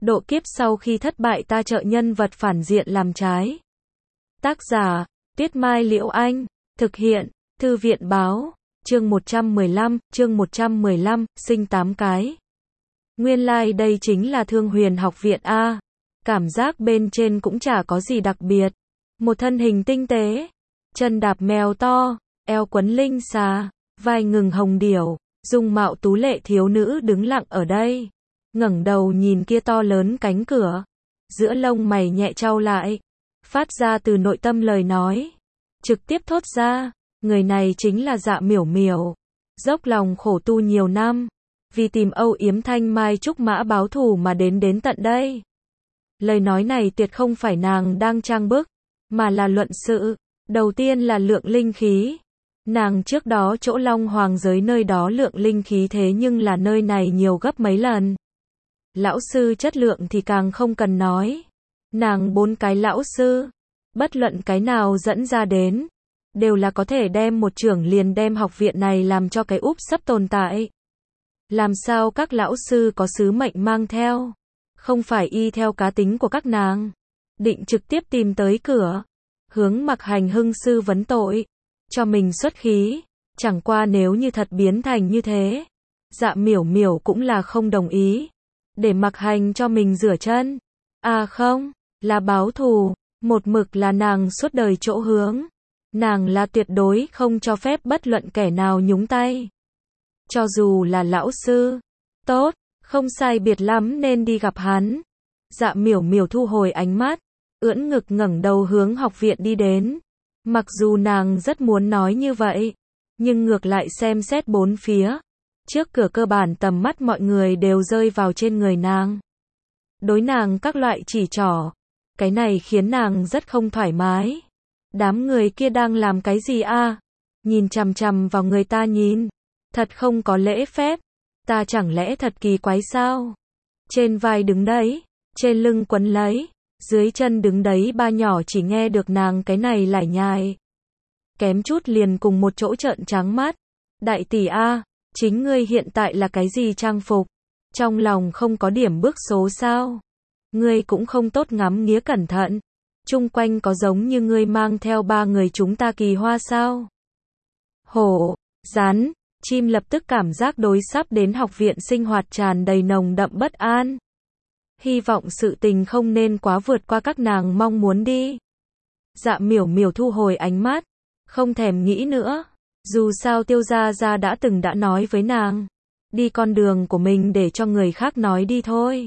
Độ kiếp sau khi thất bại ta trợ nhân vật phản diện làm trái. Tác giả, Tuyết Mai Liễu Anh. Thực hiện, Thư viện Báo. Chương 115, sinh 8 cái. Nguyên lai đây chính là Thương Huyền học viện A. Cảm giác bên trên cũng chả có gì đặc biệt. Một thân hình tinh tế, chân đạp mèo to, eo quấn linh xà, vai ngừng hồng điểu, dung mạo tú lệ thiếu nữ đứng lặng ở đây. Ngẩng đầu nhìn kia to lớn cánh cửa, giữa lông mày nhẹ chau lại, phát ra từ nội tâm lời nói, trực tiếp thốt ra, người này chính là Dạ Miểu Miểu, dốc lòng khổ tu nhiều năm, vì tìm âu yếm thanh mai trúc mã báo thù mà đến tận đây. Lời nói này tuyệt không phải nàng đang trang bức, mà là luận sự. Đầu tiên là lượng linh khí. Nàng trước đó chỗ Long Hoàng giới nơi đó lượng linh khí thế nhưng là nơi này nhiều gấp mấy lần. Lão sư chất lượng thì càng không cần nói. Nàng 4 cái lão sư, bất luận cái nào dẫn ra đến, đều là có thể đem một chưởng liền đem học viện này làm cho cái úp sắp tồn tại. Làm sao các lão sư có sứ mệnh mang theo, không phải y theo cá tính của các nàng, định trực tiếp tìm tới cửa, hướng Mặc Hành Hưng sư vấn tội, cho mình xuất khí. Chẳng qua nếu như thật biến thành như thế, Dạ Miểu Miểu cũng là không đồng ý, để Mặc Hành cho mình rửa chân. À không, là báo thù, một mực là nàng suốt đời chỗ hướng. Nàng là tuyệt đối không cho phép bất luận kẻ nào nhúng tay. Cho dù là lão sư, tốt, không sai biệt lắm nên đi gặp hắn. Dạ Miểu Miểu thu hồi ánh mắt, ưỡn ngực ngẩng đầu hướng học viện đi đến. Mặc dù nàng rất muốn nói như vậy, nhưng ngược lại xem xét bốn phía. Trước cửa cơ bản tầm mắt mọi người đều rơi vào trên người nàng. Đối nàng các loại chỉ trỏ. Cái này khiến nàng rất không thoải mái. Đám người kia đang làm cái gì a? Nhìn chằm chằm vào người ta nhìn. Thật không có lễ phép. Ta chẳng lẽ thật kỳ quái sao? Trên vai đứng đấy, trên lưng quấn lấy, dưới chân đứng đấy ba nhỏ chỉ nghe được nàng cái này lải nhải. Kém chút liền cùng một chỗ trợn trắng mắt. Đại tỷ a, chính ngươi hiện tại là cái gì trang phục? Trong lòng không có điểm bước số sao? Ngươi cũng không tốt ngắm nghía cẩn thận. Chung quanh có giống như ngươi mang theo 3 người chúng ta kỳ hoa sao? Hổ, rắn, chim lập tức cảm giác đối sắp đến học viện sinh hoạt tràn đầy nồng đậm bất an. Hy vọng sự tình không nên quá vượt qua các nàng mong muốn đi. Dạ Miểu Miểu thu hồi ánh mắt, không thèm nghĩ nữa. Dù sao Tiêu Gia Gia đã nói với nàng, đi con đường của mình để cho người khác nói đi thôi.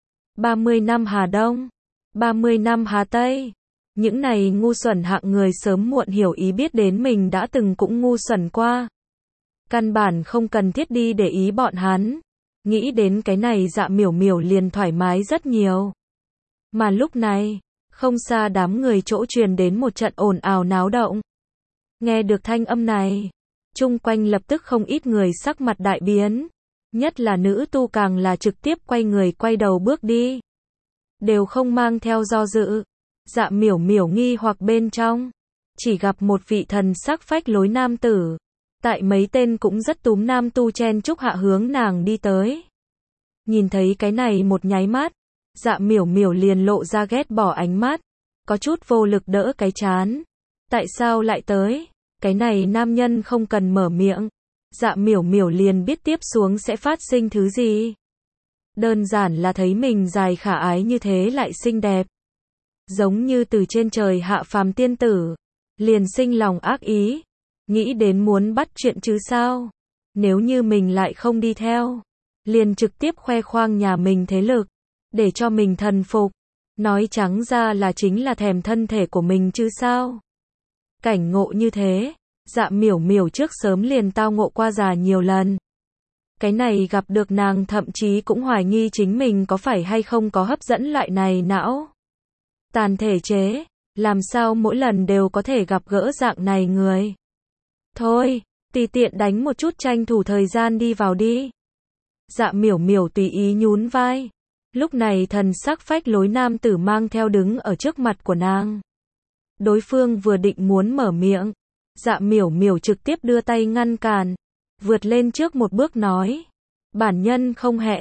30 năm Hà Đông, 30 năm Hà Tây. Những này ngu xuẩn hạng người sớm muộn hiểu ý biết đến mình đã từng cũng ngu xuẩn qua. Căn bản không cần thiết đi để ý bọn hắn. Nghĩ đến cái này Dạ Miểu Miểu liền thoải mái rất nhiều. Mà lúc này, không xa đám người chỗ truyền đến một trận ồn ào náo động. Nghe được thanh âm này, chung quanh lập tức không ít người sắc mặt đại biến. Nhất là nữ tu càng là trực tiếp quay người quay đầu bước đi. Đều không mang theo do dự. Dạ Miểu Miểu nghi hoặc bên trong, chỉ gặp một vị thần sắc phách lối nam tử. Tại mấy tên cũng rất túm nam tu chen chúc hạ hướng nàng đi tới. Nhìn thấy cái này một nháy mắt, Dạ Miểu Miểu liền lộ ra ghét bỏ ánh mắt, có chút vô lực đỡ cái chán. Tại sao lại tới? Cái này nam nhân không cần mở miệng. Dạ Miểu Miểu liền biết tiếp xuống sẽ phát sinh thứ gì. Đơn giản là thấy mình dài khả ái như thế lại xinh đẹp. Giống như từ trên trời hạ phàm tiên tử. Liền sinh lòng ác ý. Nghĩ đến muốn bắt chuyện chứ sao. Nếu như mình lại không đi theo, liền trực tiếp khoe khoang nhà mình thế lực, để cho mình thần phục. Nói trắng ra là chính là thèm thân thể của mình chứ sao. Cảnh ngộ như thế, Dạ Miểu Miểu trước sớm liền tao ngộ qua già nhiều lần. Cái này gặp được nàng thậm chí cũng hoài nghi chính mình có phải hay không có hấp dẫn loại này não tàn thể chế, làm sao mỗi lần đều có thể gặp gỡ dạng này người. Thôi, tùy tiện đánh một chút tranh thủ thời gian đi vào đi. Dạ Miểu Miểu tùy ý nhún vai. Lúc này thần sắc phách lối nam tử mang theo đứng ở trước mặt của nàng. Đối phương vừa định muốn mở miệng, Dạ Miểu Miểu trực tiếp đưa tay ngăn cản, vượt lên trước một bước nói. Bản nhân không hẹn,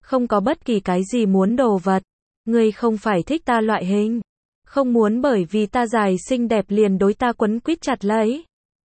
Không có bất kỳ cái gì muốn đồ vật. Ngươi không phải thích ta loại hình. Không muốn bởi vì ta dài xinh đẹp liền đối ta quấn quýt chặt lấy.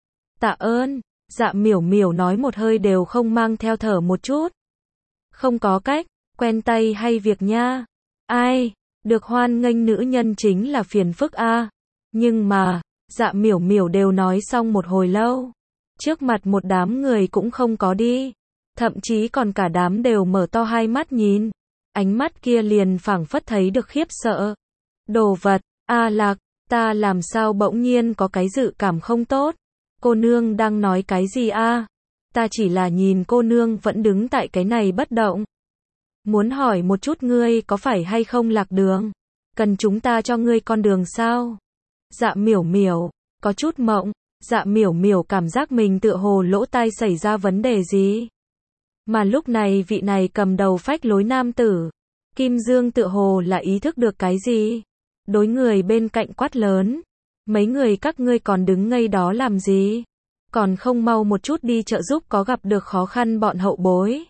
Tạ ơn. Dạ miểu miểu nói một hơi đều không mang theo thở một chút. Không có cách, quen tay hay việc nha. Ai, được hoan nghênh nữ nhân chính là phiền phức a. Nhưng mà, dạ miểu miểu đều nói xong một hồi lâu. Trước mặt một đám người cũng không có đi. Thậm chí còn cả đám đều mở to hai mắt nhìn. Ánh mắt kia liền phảng phất thấy được khiếp sợ. Đồ vật, a Lạc, ta làm sao bỗng nhiên có cái dự cảm không tốt. Cô nương đang nói cái gì a? Ta chỉ là nhìn cô nương vẫn đứng tại cái này bất động. Muốn hỏi một chút ngươi có phải hay không lạc đường? Cần chúng ta cho ngươi con đường sao? Dạ miểu miểu, có chút mộng. Dạ miểu miểu cảm giác mình tựa hồ lỗ tai xảy ra vấn đề gì. Mà lúc này vị này cầm đầu phách lối nam tử. Kim Dương tựa hồ là ý thức được cái gì. Đối người bên cạnh quát lớn. Mấy người các ngươi còn đứng ngây đó làm gì? Còn không mau một chút đi trợ giúp có gặp được khó khăn bọn hậu bối.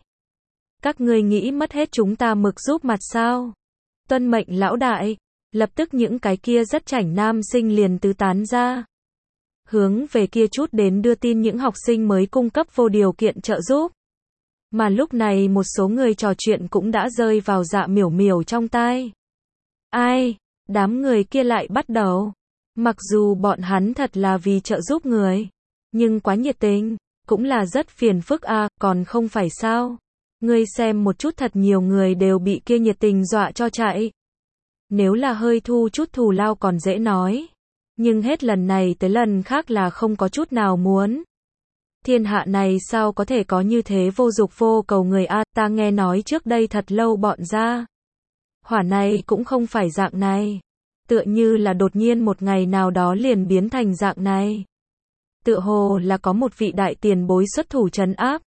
Các ngươi nghĩ mất hết chúng ta mực giúp mặt sao? Tuân mệnh lão đại. Lập tức những cái kia rất chảnh nam sinh liền tứ tán ra. Hướng về kia chút đến đưa tin những học sinh mới cung cấp vô điều kiện trợ giúp. Mà lúc này một số người trò chuyện cũng đã rơi vào dạ miểu miểu trong tai. Ai? Đám người kia lại bắt đầu. Mặc dù bọn hắn thật là vì trợ giúp người. Nhưng quá nhiệt tình. Cũng là rất phiền phức a, còn không phải sao. Ngươi xem một chút thật nhiều người đều bị kia nhiệt tình dọa cho chạy. Nếu là hơi thu chút thù lao còn dễ nói. Nhưng hết lần này tới lần khác là không có chút nào muốn. Thiên hạ này sao có thể có như thế vô dục vô cầu người a, ta nghe nói trước đây thật lâu bọn gia hỏa này cũng không phải dạng này. Tựa như là đột nhiên một ngày nào đó liền biến thành dạng này. Tựa hồ là có một vị đại tiền bối xuất thủ trấn áp.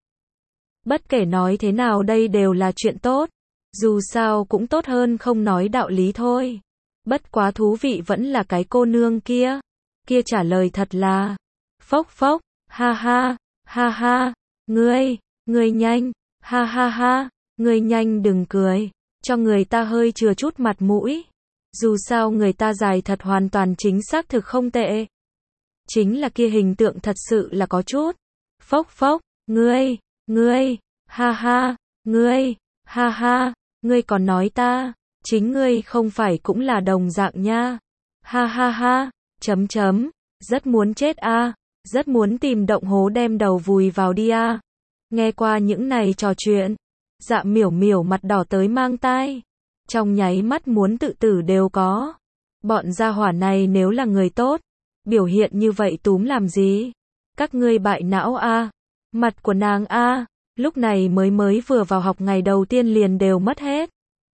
Bất kể nói thế nào đây đều là chuyện tốt. Dù sao cũng tốt hơn không nói đạo lý thôi. Bất quá thú vị vẫn là cái cô nương kia. Kia trả lời thật là phốc phốc, ha ha, ha ha, ngươi nhanh, ha ha ha, ngươi nhanh đừng cười, cho người ta hơi chừa chút mặt mũi. Dù sao người ta dài thật hoàn toàn chính xác thực không tệ. Chính là kia hình tượng thật sự là có chút. Phốc phốc, ngươi, ha ha, ha ha, ngươi còn nói ta, chính ngươi không phải cũng là đồng dạng nha. Ha ha ha, rất muốn chết a, rất muốn tìm động hố đem đầu vùi vào đi a. Nghe qua những này trò chuyện, dạ miểu miểu mặt đỏ tới mang tai. Trong nháy mắt muốn tự tử đều có. Bọn gia hỏa này nếu là người tốt, biểu hiện như vậy túm làm gì? Các ngươi bại não a. Mặt của nàng a, lúc này mới vừa vào học ngày đầu tiên liền đều mất hết.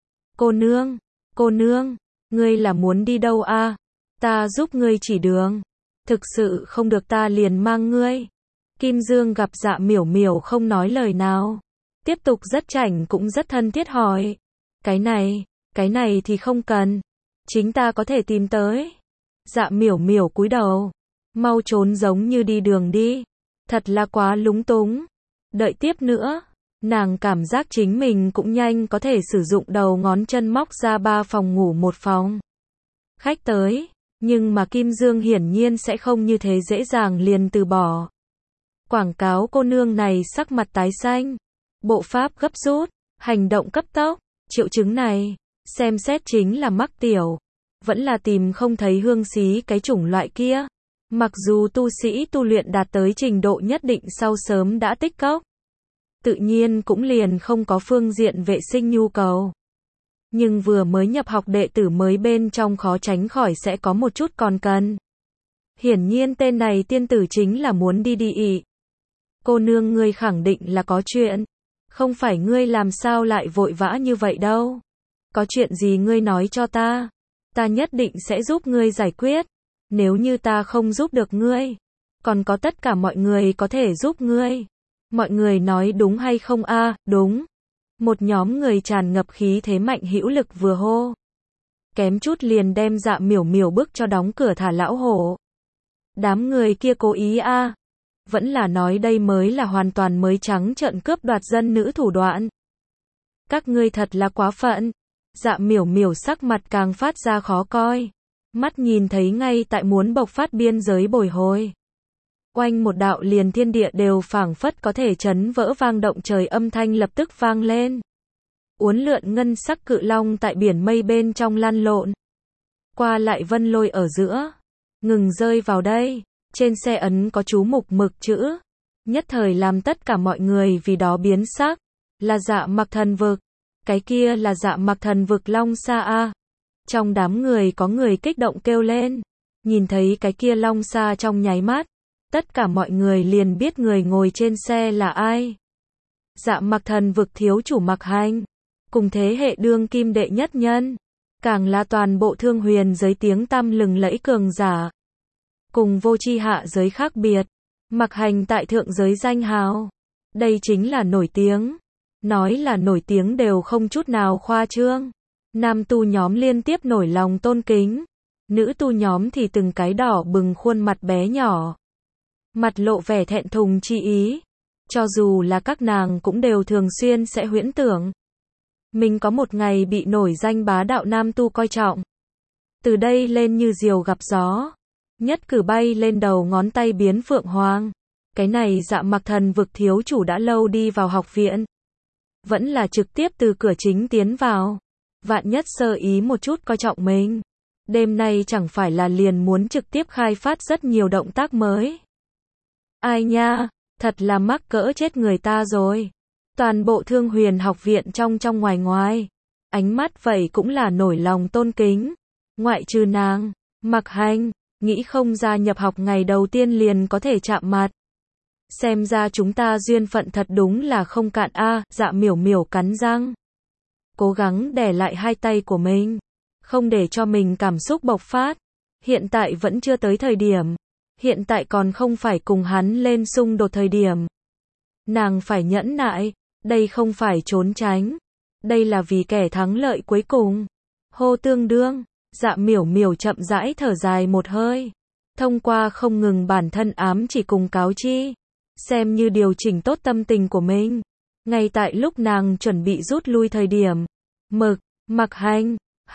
Cô nương, ngươi là muốn đi đâu a? Ta giúp ngươi chỉ đường. Thực sự không được ta liền mang ngươi. Kim Dương gặp dạ miểu miểu không nói lời nào. Tiếp tục rất chảnh cũng rất thân thiết hỏi. Cái này thì không cần. Chính ta có thể tìm tới. Dạ miểu miểu cúi đầu. Mau trốn giống như đi đường đi. Thật là quá lúng túng. Đợi tiếp nữa. Nàng cảm giác chính mình cũng nhanh có thể sử dụng đầu ngón chân móc ra 3 phòng ngủ 1 phòng. Khách tới. Nhưng mà Kim Dương hiển nhiên sẽ không như thế dễ dàng liền từ bỏ. Quảng cáo cô nương này sắc mặt tái xanh. Bộ pháp gấp rút. Hành động cấp tốc. Triệu chứng này. Xem xét chính là mắc tiểu. Vẫn là tìm không thấy hương xí cái chủng loại kia. Mặc dù tu sĩ tu luyện đạt tới trình độ nhất định sau sớm đã tích cốc. Tự nhiên cũng liền không có phương diện vệ sinh nhu cầu. Nhưng vừa mới nhập học đệ tử mới bên trong khó tránh khỏi sẽ có một chút còn cần. Hiển nhiên tên này tiên tử chính là muốn đi ị. Cô nương ngươi khẳng định là có chuyện. Không phải ngươi làm sao lại vội vã như vậy đâu. Có chuyện gì ngươi nói cho ta. Ta nhất định sẽ giúp ngươi giải quyết. Nếu như ta không giúp được ngươi. Còn có tất cả mọi người có thể giúp ngươi. Mọi người nói đúng hay không a? Đúng. Một nhóm người tràn ngập khí thế mạnh hữu lực vừa hô. Kém chút liền đem dạ miểu miểu bức cho đóng cửa thả lão hổ. Đám người kia cố ý a. Vẫn là nói đây mới là hoàn toàn mới trắng trợn cướp đoạt dân nữ thủ đoạn. Các ngươi thật là quá phận. Dạ miểu miểu sắc mặt càng phát ra khó coi. Mắt nhìn thấy ngay tại muốn bộc phát biên giới bồi hồi. Oanh một đạo liền thiên địa đều phảng phất có thể chấn vỡ vang động trời âm thanh lập tức vang lên. Uốn lượn ngân sắc cự long tại biển mây bên trong lăn lộn. Qua lại vân lôi ở giữa. Ngừng rơi vào đây. Trên xe ấn có chú mục mực chữ. Nhất thời làm tất cả mọi người vì đó biến sắc. Là Dạ Mặc Thần Vực. Cái kia là Dạ Mặc Thần Vực long xa a. Trong đám người có người kích động kêu lên. Nhìn thấy cái kia long xa trong nháy mắt. Tất cả mọi người liền biết người ngồi trên xe là ai. Dạ Mặc Thần Vực thiếu chủ Mặc Hành. Cùng thế hệ đương kim đệ nhất nhân. Càng là toàn bộ thương huyền giới tiếng tăm lừng lẫy cường giả. Cùng vô tri hạ giới khác biệt. Mặc Hành tại thượng giới danh hào. Đây chính là nổi tiếng. Nói là nổi tiếng đều không chút nào khoa trương. Nam tu nhóm liên tiếp nổi lòng tôn kính. Nữ tu nhóm thì từng cái đỏ bừng khuôn mặt bé nhỏ. Mặt lộ vẻ thẹn thùng chi ý. Cho dù là các nàng cũng đều thường xuyên sẽ huyễn tưởng. Mình có một ngày bị nổi danh bá đạo nam tu coi trọng. Từ đây lên như diều gặp gió. Nhất cử bay lên đầu ngón tay biến phượng hoàng. Cái này Dạ Mặc Thần Vực thiếu chủ đã lâu đi vào học viện. Vẫn là trực tiếp từ cửa chính tiến vào. Vạn nhất sơ ý một chút coi trọng mình. Đêm nay chẳng phải là liền muốn trực tiếp khai phát rất nhiều động tác mới. Ai nha, thật là mắc cỡ chết người ta rồi. Toàn bộ Thương Huyền học viện trong ngoài ngoài. Ánh mắt vậy cũng là nổi lòng tôn kính. Ngoại trừ nàng, Mặc Hành, nghĩ không ra nhập học ngày đầu tiên liền có thể chạm mặt. Xem ra chúng ta duyên phận thật đúng là không cạn a. Dạ miểu miểu cắn răng. Cố gắng đè lại hai tay của mình. Không để cho mình cảm xúc bộc phát. Hiện tại vẫn chưa tới thời điểm. Hiện tại còn không phải cùng hắn lên xung đột thời điểm. Nàng phải nhẫn nại. Đây không phải trốn tránh. Đây là vì kẻ thắng lợi cuối cùng. Hô tương đương. Dạ miểu miểu chậm rãi thở dài một hơi. Thông qua không ngừng bản thân ám chỉ cùng cáo chi. Xem như điều chỉnh tốt tâm tình của mình. Ngay tại lúc nàng chuẩn bị rút lui thời điểm. Mặc Hành,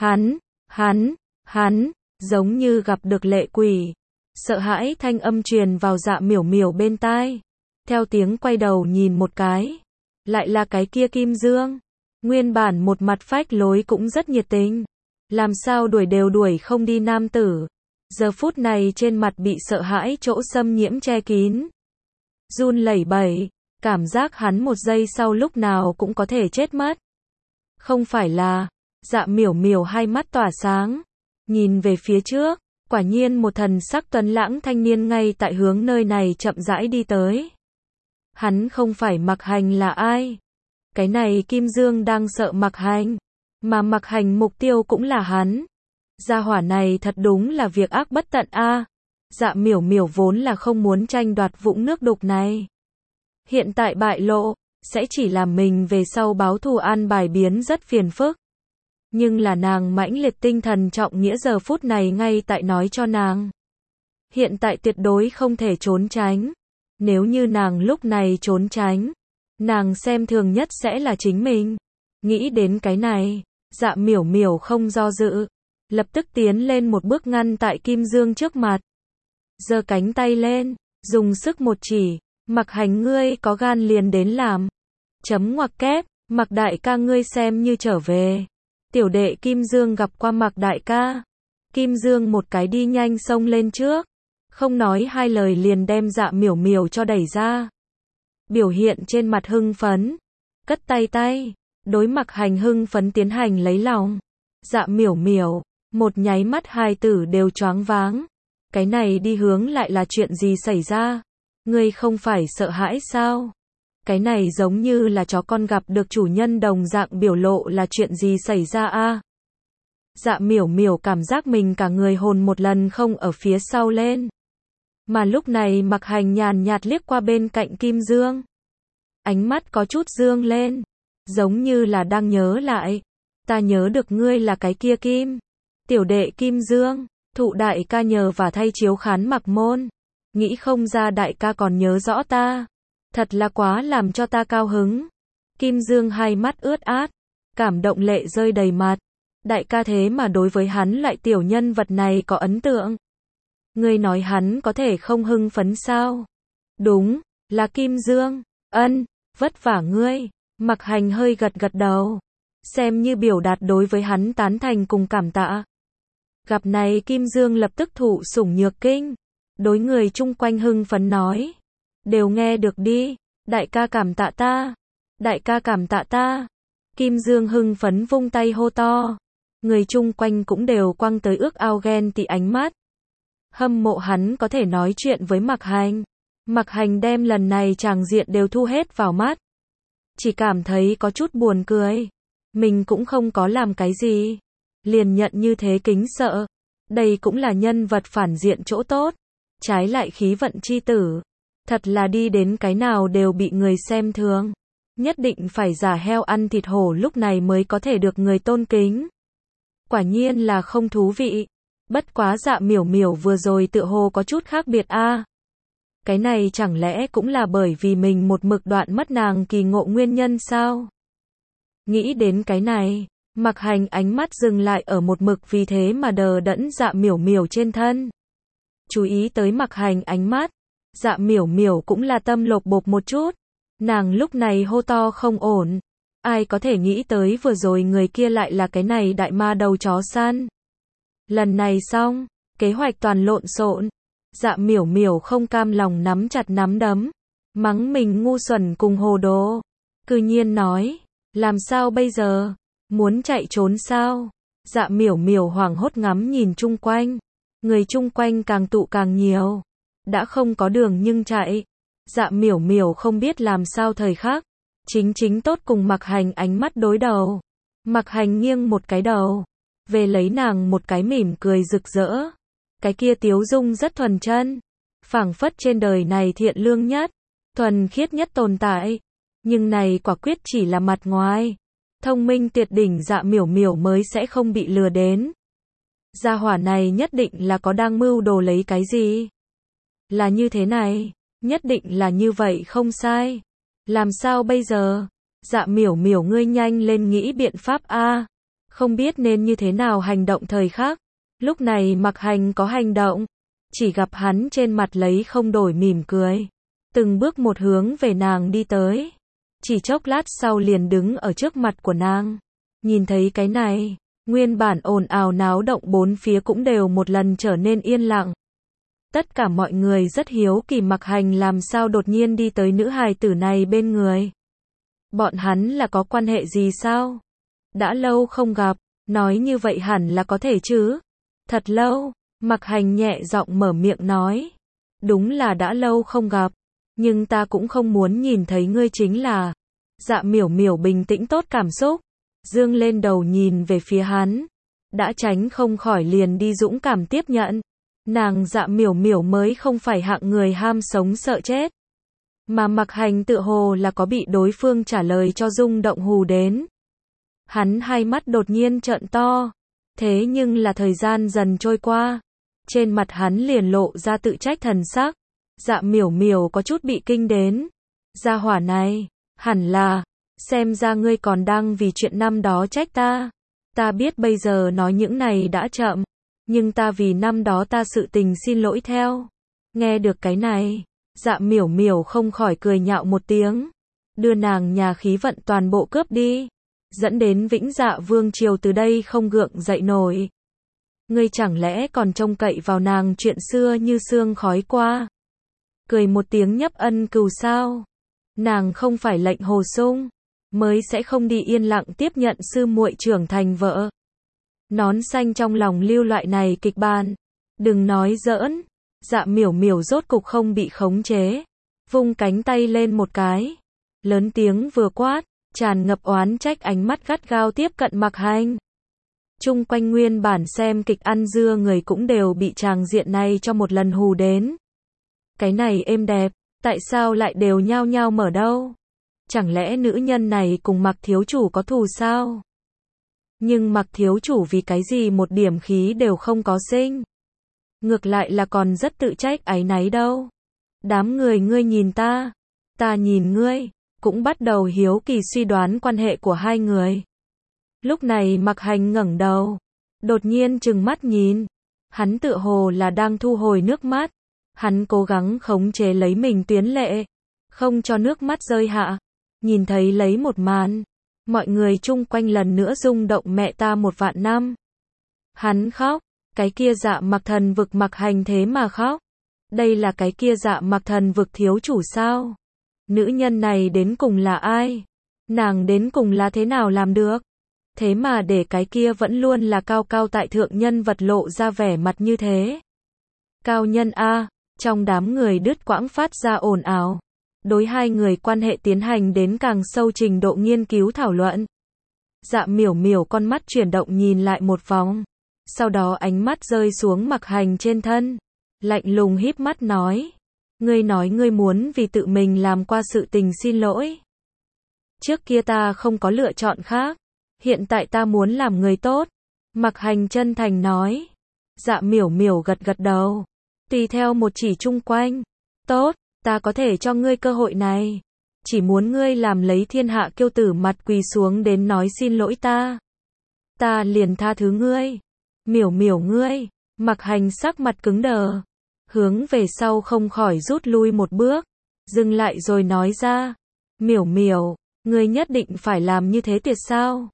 hắn, giống như gặp được lệ quỷ. Sợ hãi thanh âm truyền vào Dạ miểu miểu bên tai. Theo tiếng quay đầu nhìn một cái. Lại là cái kia Kim Dương. Nguyên bản một mặt phách lối cũng rất nhiệt tình. Làm sao đuổi đều đuổi không đi nam tử. Giờ phút này trên mặt bị sợ hãi chỗ xâm nhiễm che kín. Run lẩy bẩy. Cảm giác hắn một giây sau lúc nào cũng có thể chết mất. Không phải là. Dạ miểu miểu hai mắt tỏa sáng. Nhìn về phía trước. Quả nhiên một thần sắc tuấn lãng thanh niên ngay tại hướng nơi này chậm rãi đi tới. Hắn không phải Mặc Hành là ai? Cái này Kim Dương đang sợ Mặc Hành. Mà Mặc Hành mục tiêu cũng là hắn. Gia hỏa này thật đúng là việc ác bất tận a. Dạ miểu miểu vốn là không muốn tranh đoạt vũng nước đục này. Hiện tại bại lộ, sẽ chỉ làm mình về sau báo thù an bài biến rất phiền phức. Nhưng là nàng mãnh liệt tinh thần trọng nghĩa giờ phút này ngay tại nói cho nàng. Hiện tại tuyệt đối không thể trốn tránh. Nếu như nàng lúc này trốn tránh, nàng xem thường nhất sẽ là chính mình. Nghĩ đến cái này, Dạ miểu miểu không do dự. Lập tức tiến lên một bước ngăn tại Kim Dương trước mặt. Giơ cánh tay lên, dùng sức một chỉ. Mặc Hành ngươi có gan liền đến làm. Chấm ngoặc kép, Mặc đại ca ngươi xem như trở về. Tiểu đệ Kim Dương gặp qua Mặc đại ca. Kim Dương một cái đi nhanh xông lên trước. Không nói hai lời liền đem Dạ miểu miểu cho đẩy ra. Biểu hiện trên mặt hưng phấn. Cất tay. Đối Mặc Hành hưng phấn tiến hành lấy lòng. Dạ miểu miểu. Một nháy mắt hai tử đều choáng váng. Cái này đi hướng lại là chuyện gì xảy ra? Ngươi không phải sợ hãi sao? Cái này giống như là chó con gặp được chủ nhân đồng dạng biểu lộ là chuyện gì xảy ra a? Dạ miểu miểu cảm giác mình cả người hồn một lần không ở phía sau lên. Mà lúc này Mặc Hành nhàn nhạt liếc qua bên cạnh Kim Dương. Ánh mắt có chút dương lên. Giống như là đang nhớ lại. Ta nhớ được ngươi là cái kia Kim. Tiểu đệ Kim Dương. Thụ đại ca nhờ và thay chiếu khán Mặc môn. Nghĩ không ra đại ca còn nhớ rõ ta. Thật là quá làm cho ta cao hứng. Kim Dương hai mắt ướt át. cảm động lệ rơi đầy mặt. Đại ca thế mà đối với hắn loại tiểu nhân vật này có ấn tượng. Ngươi nói hắn có thể không hưng phấn sao? Đúng, là Kim Dương. Ân, vất vả ngươi. Mặc Hành hơi gật gật đầu, xem như biểu đạt đối với hắn tán thành cùng cảm tạ. Gặp này Kim Dương lập tức thụ sủng nhược kinh, đối người chung quanh hưng phấn nói. Đều nghe được đi, đại ca cảm tạ ta, đại ca cảm tạ ta. Kim Dương hưng phấn vung tay hô to, người chung quanh cũng đều quăng tới ước ao ghen tị ánh mắt. Hâm mộ hắn có thể nói chuyện với Mặc Hành. Mặc Hành đem lần này tràng diện đều thu hết vào mắt. Chỉ cảm thấy có chút buồn cười. Mình cũng không có làm cái gì. Liền nhận như thế kính sợ. Đây cũng là nhân vật phản diện chỗ tốt. Trái lại khí vận chi tử. Thật là đi đến cái nào đều bị người xem thường. Nhất định phải giả heo ăn thịt hổ lúc này mới có thể được người tôn kính. Quả nhiên là không thú vị. Bất quá Dạ Miểu Miểu vừa rồi tựa hồ có chút khác biệt a. Cái này chẳng lẽ cũng là bởi vì mình một mực đoạn mất nàng kỳ ngộ nguyên nhân sao? Nghĩ đến cái này, Mặc Hành ánh mắt dừng lại ở một mực vì thế mà đờ đẫn Dạ Miểu Miểu trên thân. Chú ý tới Mặc Hành ánh mắt, Dạ Miểu Miểu cũng là tâm lột bột một chút. Nàng lúc này hô to không ổn. Ai có thể nghĩ tới vừa rồi người kia lại là cái này đại ma đầu chó săn. Lần này xong, kế hoạch toàn lộn xộn. Dạ Miểu Miểu không cam lòng nắm chặt nắm đấm, mắng mình ngu xuẩn cùng hồ đồ. Cư nhiên nói, làm sao bây giờ? Muốn chạy trốn sao? Dạ Miểu Miểu hoảng hốt ngắm nhìn chung quanh. Người chung quanh càng tụ càng nhiều. Đã không có đường nhưng chạy. Dạ Miểu Miểu không biết làm sao thời khắc. Chính tốt cùng Mặc Hành ánh mắt đối đầu. Mặc Hành nghiêng một cái đầu. Về lấy nàng một cái mỉm cười rực rỡ. Cái kia tiếu dung rất thuần chân. Phảng phất trên đời này thiện lương nhất. Thuần khiết nhất tồn tại. Nhưng này quả quyết chỉ là mặt ngoài. Thông minh tuyệt đỉnh Dạ Miểu Miểu mới sẽ không bị lừa đến. Gia hỏa này nhất định là có đang mưu đồ lấy cái gì. Là như thế này. Nhất định là như vậy không sai. Làm sao bây giờ? Dạ Miểu Miểu ngươi nhanh lên nghĩ biện pháp a. Không biết nên như thế nào hành động thời khắc. Lúc này Mặc Hành có hành động. Chỉ gặp hắn trên mặt lấy không đổi mỉm cười. Từng bước một hướng về nàng đi tới. Chỉ chốc lát sau liền đứng ở trước mặt của nàng. Nhìn thấy cái này, nguyên bản ồn ào náo động bốn phía cũng đều một lần trở nên yên lặng. Tất cả mọi người rất hiếu kỳ Mặc Hành làm sao đột nhiên đi tới nữ hài tử này bên người. Bọn hắn là có quan hệ gì sao? Đã lâu không gặp, nói như vậy hẳn là có thể chứ. Thật lâu, Mặc Hành nhẹ giọng mở miệng nói. Đúng là đã lâu không gặp, nhưng ta cũng không muốn nhìn thấy ngươi chính là. Dạ Miểu Miểu bình tĩnh tốt cảm xúc, dương lên đầu nhìn về phía hắn. Đã tránh không khỏi liền đi dũng cảm tiếp nhận. Nàng Dạ Miểu Miểu mới không phải hạng người ham sống sợ chết. Mà Mặc Hành tựa hồ là có bị đối phương trả lời cho rung động hù đến. Hắn hai mắt đột nhiên trợn to. Thế nhưng là thời gian dần trôi qua. Trên mặt hắn liền lộ ra tự trách thần sắc. Dạ Miểu Miểu có chút bị kinh đến. Gia hỏa này, hẳn là, xem ra ngươi còn đang vì chuyện năm đó trách ta. Ta biết bây giờ nói những này đã chậm. Nhưng ta vì năm đó ta sự tình xin lỗi theo. Nghe được cái này, Dạ Miểu Miểu không khỏi cười nhạo một tiếng. Đưa nàng nhà khí vận toàn bộ cướp đi. Dẫn đến Vĩnh Dạ Vương triều từ đây không gượng dậy nổi. Ngươi chẳng lẽ còn trông cậy vào nàng chuyện xưa như sương khói qua. Cười một tiếng nhấp ân cừu sao. Nàng không phải lệnh hồ sung. Mới sẽ không đi yên lặng tiếp nhận sư muội trưởng thành vợ. Nón xanh trong lòng lưu loại này kịch bản. Đừng nói giỡn. Dạ Miểu Miểu rốt cục không bị khống chế. Vung cánh tay lên một cái. Lớn tiếng vừa quát. Tràn ngập oán trách ánh mắt gắt gao tiếp cận Mặc Hành. Chung quanh nguyên bản xem kịch ăn dưa người cũng đều bị tràng diện này cho một lần hù đến. Cái này êm đẹp, tại sao lại đều nhao nhao mở đâu? Chẳng lẽ nữ nhân này cùng Mặc thiếu chủ có thù sao? Nhưng Mặc thiếu chủ vì cái gì một điểm khí đều không có sinh? Ngược lại là còn rất tự trách áy náy đâu. Đám người ngươi nhìn ta nhìn ngươi. Cũng bắt đầu hiếu kỳ suy đoán quan hệ của hai người. Lúc này Mặc Hành ngẩng đầu, đột nhiên trừng mắt nhìn. Hắn tựa hồ là đang thu hồi nước mắt. Hắn cố gắng khống chế lấy mình tuyến lệ, không cho nước mắt rơi hạ. Nhìn thấy lấy một màn, mọi người chung quanh lần nữa rung động mẹ ta 1.000 năm. Hắn khóc, cái kia Dạ Mặc Thần Vực Mặc Hành thế mà khóc. Đây là cái kia Dạ Mặc Thần Vực thiếu chủ sao? Nữ nhân này đến cùng là ai? Nàng đến cùng là thế nào làm được? Thế mà để cái kia vẫn luôn là cao cao tại thượng nhân vật lộ ra vẻ mặt như thế. Cao nhân A, trong đám người đứt quãng phát ra ồn ào. Đối hai người quan hệ tiến hành đến càng sâu trình độ nghiên cứu thảo luận. Dạ Miểu Miểu con mắt chuyển động nhìn lại một vòng. Sau đó ánh mắt rơi xuống Mặc Hành trên thân. Lạnh lùng híp mắt nói. Ngươi nói ngươi muốn vì tự mình làm qua sự tình xin lỗi. Trước kia ta không có lựa chọn khác. Hiện tại ta muốn làm người tốt. Mặc Hành chân thành nói. Dạ Miểu Miểu gật gật đầu. Tùy theo một chỉ chung quanh. Tốt, ta có thể cho ngươi cơ hội này. Chỉ muốn ngươi làm lấy thiên hạ kiêu tử mặt quỳ xuống đến nói xin lỗi ta. Ta liền tha thứ ngươi. Miểu Miểu ngươi. Mặc Hành sắc mặt cứng đờ. Hướng về sau không khỏi rút lui một bước. Dừng lại rồi nói ra. Miểu Miểu, ngươi nhất định phải làm như thế tuyệt sao?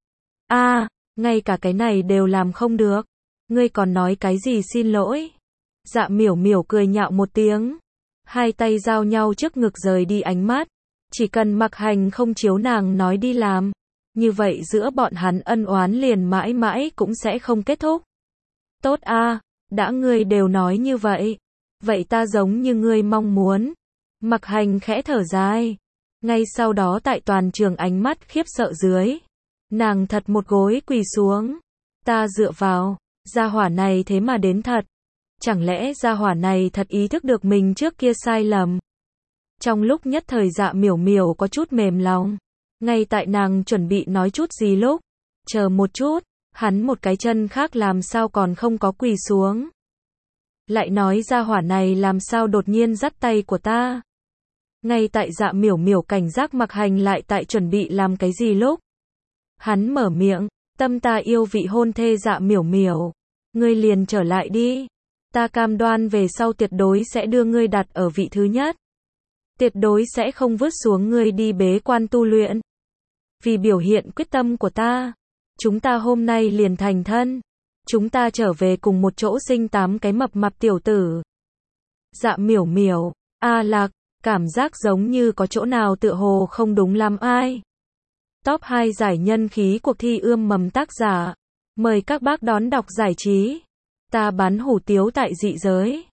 Ngay cả cái này đều làm không được. Ngươi còn nói cái gì xin lỗi? Dạ Miểu Miểu cười nhạo một tiếng. Hai tay giao nhau trước ngực rời đi ánh mắt. Chỉ cần Mặc Hành không chiếu nàng nói đi làm. Như vậy giữa bọn hắn ân oán liền mãi mãi cũng sẽ không kết thúc. Tốt đã ngươi đều nói như vậy. Vậy ta giống như ngươi mong muốn. Mặc Hành khẽ thở dài. Ngay sau đó tại toàn trường ánh mắt khiếp sợ dưới. Nàng thật một gối quỳ xuống. Ta dựa vào. Gia hỏa này thế mà đến thật. Chẳng lẽ gia hỏa này thật ý thức được mình trước kia sai lầm. Trong lúc nhất thời Dạ Miểu Miểu có chút mềm lòng. Ngay tại nàng chuẩn bị nói chút gì lúc. Chờ một chút. Hắn một cái chân khác làm sao còn không có quỳ xuống. Lại nói gia hỏa này làm sao đột nhiên dắt tay của ta. Ngay tại Dạ Miểu Miểu cảnh giác Mặc Hành lại tại chuẩn bị làm cái gì lúc. Hắn mở miệng, tâm ta yêu vị hôn thê Dạ Miểu Miểu. Ngươi liền trở lại đi. Ta cam đoan về sau tuyệt đối sẽ đưa ngươi đặt ở vị thứ nhất. Tuyệt đối sẽ không vứt xuống ngươi đi bế quan tu luyện. Vì biểu hiện quyết tâm của ta, chúng ta hôm nay liền thành thân. Chúng ta trở về cùng một chỗ sinh 8 cái mập mạp tiểu tử. Dạ Miểu Miểu, Lạc, cảm giác giống như có chỗ nào tựa hồ không đúng lắm ai. Top 2 giải nhân khí cuộc thi ươm mầm tác giả. Mời các bác đón đọc giải trí. Ta bán hủ tiếu tại dị giới.